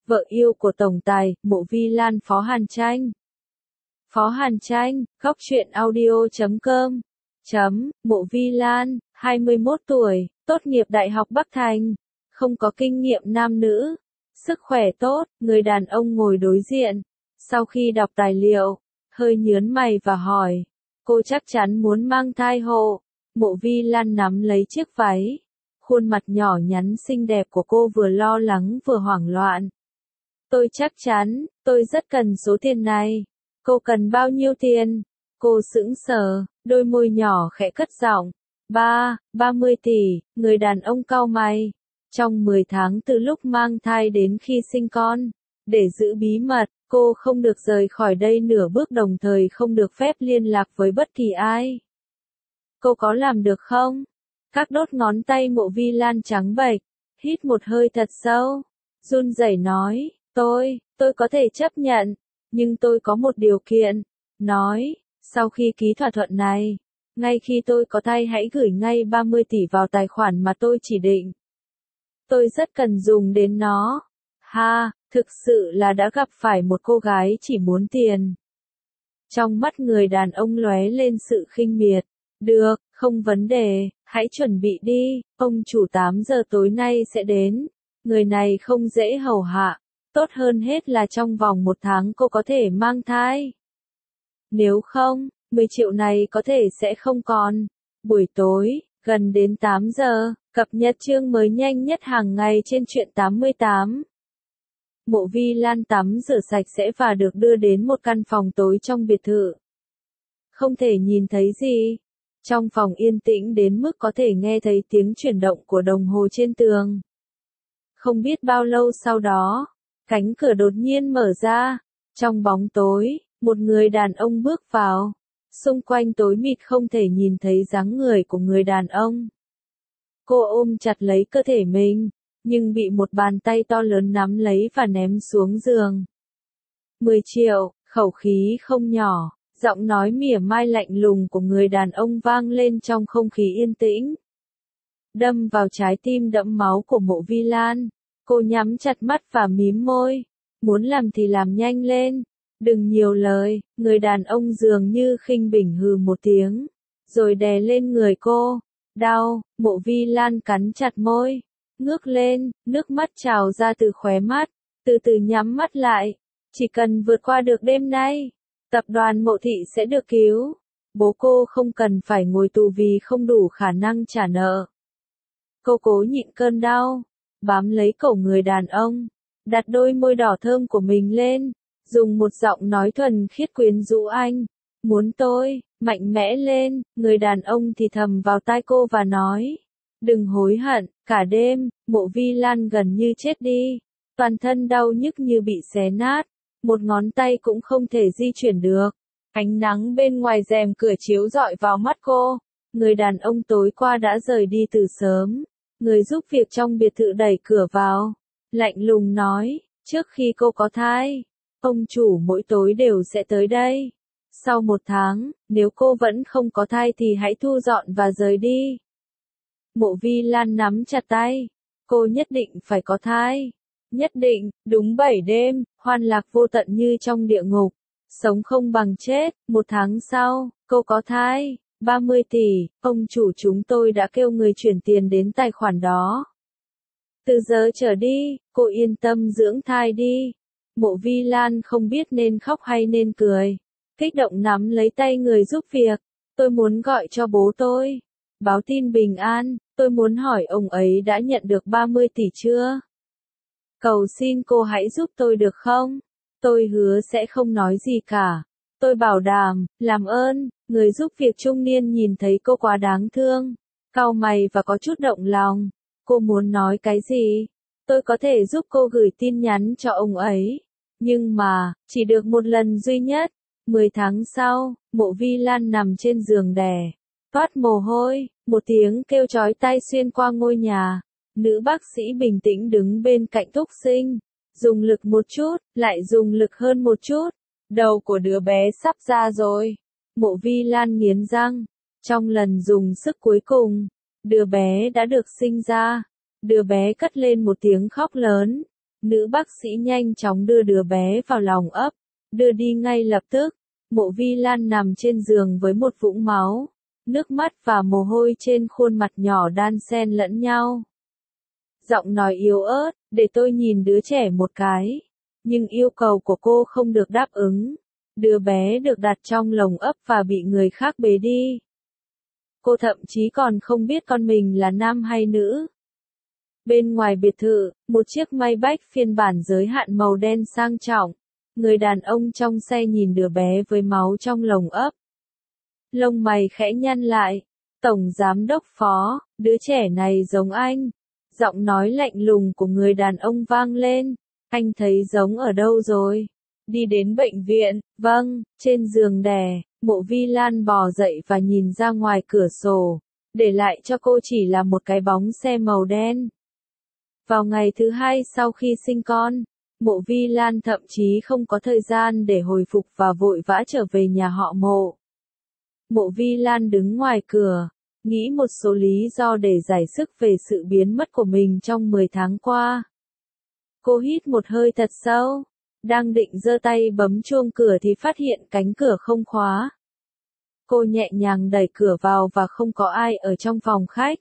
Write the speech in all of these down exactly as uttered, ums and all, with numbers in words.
vợ yêu của tổng tài, Mộ Vi Lan Phó Hàn Tranh. Phó Hàn Tranh, góc truyện audio chấm com. Chấm, Mộ Vi Lan, hai mươi mốt tuổi, tốt nghiệp Đại học Bắc Thành, không có kinh nghiệm nam nữ, sức khỏe tốt, người đàn ông ngồi đối diện. Sau khi đọc tài liệu, hơi nhớn mày và hỏi, cô chắc chắn muốn mang thai hộ. Mộ Vi Lan nắm lấy chiếc váy. Khuôn mặt nhỏ nhắn xinh đẹp của cô vừa lo lắng vừa hoảng loạn. Tôi chắc chắn, tôi rất cần số tiền này. Cô cần bao nhiêu tiền? Cô sững sờ, đôi môi nhỏ khẽ cất giọng. Ba, ba mươi tỷ, người đàn ông cau mày. Trong mười tháng từ lúc mang thai đến khi sinh con, để giữ bí mật, cô không được rời khỏi đây nửa bước, đồng thời không được phép liên lạc với bất kỳ ai. Cô có làm được không? Các đốt ngón tay Mộ Vi Lan trắng bệch, hít một hơi thật sâu, run rẩy nói, tôi, tôi có thể chấp nhận, nhưng tôi có một điều kiện. Nói, sau khi ký thỏa thuận này, ngay khi tôi có thai hãy gửi ngay ba mươi tỷ vào tài khoản mà tôi chỉ định. Tôi rất cần dùng đến nó. Ha, thực sự là đã gặp phải một cô gái chỉ muốn tiền. Trong mắt người đàn ông lóe lên sự khinh miệt. Được, không vấn đề, hãy chuẩn bị đi, ông chủ tám giờ tối nay sẽ đến. Người này không dễ hầu hạ, tốt hơn hết là trong vòng một tháng cô có thể mang thai. Nếu không, mười triệu này có thể sẽ không còn. Buổi tối, gần đến tám giờ, cập nhật chương mới nhanh nhất hàng ngày trên truyện tám mươi tám. Mộ Vi Lan tắm rửa sạch sẽ và được đưa đến một căn phòng tối trong biệt thự. Không thể nhìn thấy gì. Trong phòng yên tĩnh đến mức có thể nghe thấy tiếng chuyển động của đồng hồ trên tường. Không biết bao lâu sau đó, cánh cửa đột nhiên mở ra. Trong bóng tối, một người đàn ông bước vào. Xung quanh tối mịt không thể nhìn thấy dáng người của người đàn ông. Cô ôm chặt lấy cơ thể mình, nhưng bị một bàn tay to lớn nắm lấy và ném xuống giường. mười triệu, khẩu khí không nhỏ. Giọng nói mỉa mai lạnh lùng của người đàn ông vang lên trong không khí yên tĩnh. Đâm vào trái tim đẫm máu của Mộ Vi Lan. Cô nhắm chặt mắt và mím môi. Muốn làm thì làm nhanh lên. Đừng nhiều lời. Người đàn ông dường như khinh bỉ hừ một tiếng. Rồi đè lên người cô. Đau. Mộ Vi Lan cắn chặt môi. Ngước lên. Nước mắt trào ra từ khóe mắt. Từ từ nhắm mắt lại. Chỉ cần vượt qua được đêm nay, tập đoàn Mộ Thị sẽ được cứu. Bố cô không cần phải ngồi tù vì không đủ khả năng trả nợ. Cô cố nhịn cơn đau, bám lấy cổ người đàn ông, đặt đôi môi đỏ thơm của mình lên, dùng một giọng nói thuần khiết quyến rũ anh. Muốn tôi, mạnh mẽ lên, người đàn ông thì thầm vào tai cô và nói. Đừng hối hận, cả đêm, Mộ Vi Lan gần như chết đi. Toàn thân đau nhức như bị xé nát. Một ngón tay cũng không thể di chuyển được. Ánh nắng bên ngoài rèm cửa chiếu rọi vào mắt cô. Người đàn ông tối qua đã rời đi từ sớm. Người giúp việc trong biệt thự đẩy cửa vào. Lạnh lùng nói, trước khi cô có thai, ông chủ mỗi tối đều sẽ tới đây. Sau một tháng, nếu cô vẫn không có thai thì hãy thu dọn và rời đi. Mộ Vi Lan nắm chặt tay. Cô nhất định phải có thai. Nhất định, đúng bảy đêm, hoan lạc vô tận như trong địa ngục. Sống không bằng chết. Một tháng sau, cô có thai. ba mươi tỷ, ông chủ chúng tôi đã kêu người chuyển tiền đến tài khoản đó. Từ giờ trở đi, cô yên tâm dưỡng thai đi. Mộ Vi Lan không biết nên khóc hay nên cười. Kích động nắm lấy tay người giúp việc. Tôi muốn gọi cho bố tôi. Báo tin bình an, tôi muốn hỏi ông ấy đã nhận được ba mươi tỷ chưa? Cầu xin cô hãy giúp tôi được không? Tôi hứa sẽ không nói gì cả. Tôi bảo đảm, làm ơn. Người giúp việc trung niên nhìn thấy cô quá đáng thương, cau mày và có chút động lòng. Cô muốn nói cái gì? Tôi có thể giúp cô gửi tin nhắn cho ông ấy. Nhưng mà, chỉ được một lần duy nhất. Mười tháng sau, Mộ Vi Lan nằm trên giường đẻ, toát mồ hôi, một tiếng kêu chói tai xuyên qua ngôi nhà. Nữ bác sĩ bình tĩnh đứng bên cạnh thúc sinh, dùng lực một chút, lại dùng lực hơn một chút. Đầu của đứa bé sắp ra rồi. Mộ Vi Lan nghiến răng. Trong lần dùng sức cuối cùng, đứa bé đã được sinh ra. Đứa bé cất lên một tiếng khóc lớn. Nữ bác sĩ nhanh chóng đưa đứa bé vào lòng ấp, đưa đi ngay lập tức. Mộ Vi Lan nằm trên giường với một vũng máu, nước mắt và mồ hôi trên khuôn mặt nhỏ đan xen lẫn nhau. Giọng nói yếu ớt, để tôi nhìn đứa trẻ một cái. Nhưng yêu cầu của cô không được đáp ứng. Đứa bé được đặt trong lồng ấp và bị người khác bế đi. Cô thậm chí còn không biết con mình là nam hay nữ. Bên ngoài biệt thự, một chiếc Maybach phiên bản giới hạn màu đen sang trọng. Người đàn ông trong xe nhìn đứa bé với máu trong lồng ấp. Lông mày khẽ nhăn lại. Tổng giám đốc Phó, đứa trẻ này giống anh. Giọng nói lạnh lùng của người đàn ông vang lên. Anh thấy giống ở đâu rồi? Đi đến bệnh viện, vâng, trên giường đẻ. Mộ Vi Lan bò dậy và nhìn ra ngoài cửa sổ. Để lại cho cô chỉ là một cái bóng xe màu đen. Vào ngày thứ hai sau khi sinh con, Mộ Vi Lan thậm chí không có thời gian để hồi phục và vội vã trở về nhà họ Mộ. Mộ Vi Lan đứng ngoài cửa, nghĩ một số lý do để giải sức về sự biến mất của mình trong mười tháng qua. Cô hít một hơi thật sâu, đang định giơ tay bấm chuông cửa thì phát hiện cánh cửa không khóa. Cô nhẹ nhàng đẩy cửa vào và không có ai ở trong phòng khách.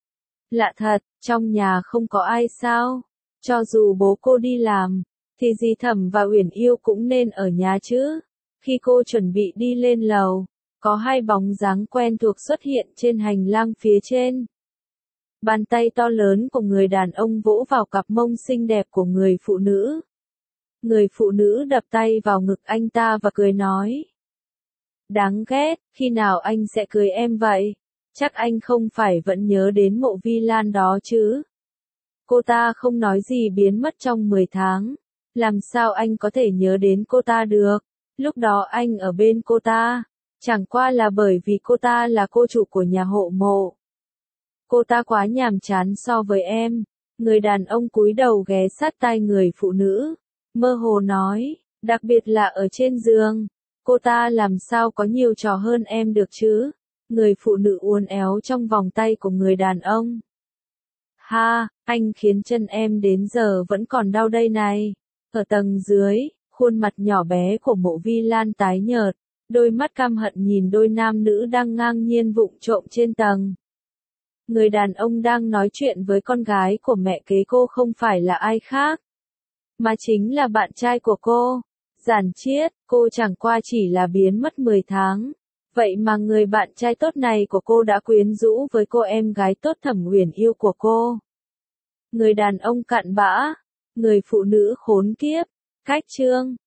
Lạ thật, trong nhà không có ai sao? Cho dù bố cô đi làm, thì dì Thẩm và Uyển Yêu cũng nên ở nhà chứ. Khi cô chuẩn bị đi lên lầu, có hai bóng dáng quen thuộc xuất hiện trên hành lang phía trên. Bàn tay to lớn của người đàn ông vỗ vào cặp mông xinh đẹp của người phụ nữ. Người phụ nữ đập tay vào ngực anh ta và cười nói. Đáng ghét, khi nào anh sẽ cưới em vậy? Chắc anh không phải vẫn nhớ đến Mộ Vi Lan đó chứ? Cô ta không nói gì biến mất trong mười tháng. Làm sao anh có thể nhớ đến cô ta được? Lúc đó anh ở bên cô ta. Chẳng qua là bởi vì cô ta là cô chủ của nhà hộ Mộ. Cô ta quá nhàm chán so với em. Người đàn ông cúi đầu ghé sát tai người phụ nữ. Mơ hồ nói, đặc biệt là ở trên giường. Cô ta làm sao có nhiều trò hơn em được chứ? Người phụ nữ uốn éo trong vòng tay của người đàn ông. Ha, anh khiến chân em đến giờ vẫn còn đau đây này. Ở tầng dưới, khuôn mặt nhỏ bé của Mộ Vi Lan tái nhợt, đôi mắt căm hận nhìn đôi nam nữ đang ngang nhiên vụng trộm trên tầng. Người đàn ông đang nói chuyện với con gái của mẹ kế cô không phải là ai khác, mà chính là bạn trai của cô. Giản Chiết, cô chẳng qua chỉ là biến mất mười tháng. Vậy mà người bạn trai tốt này của cô đã quyến rũ với cô em gái tốt Thẩm Uyển Yêu của cô. Người đàn ông cặn bã, người phụ nữ khốn kiếp. Cách chương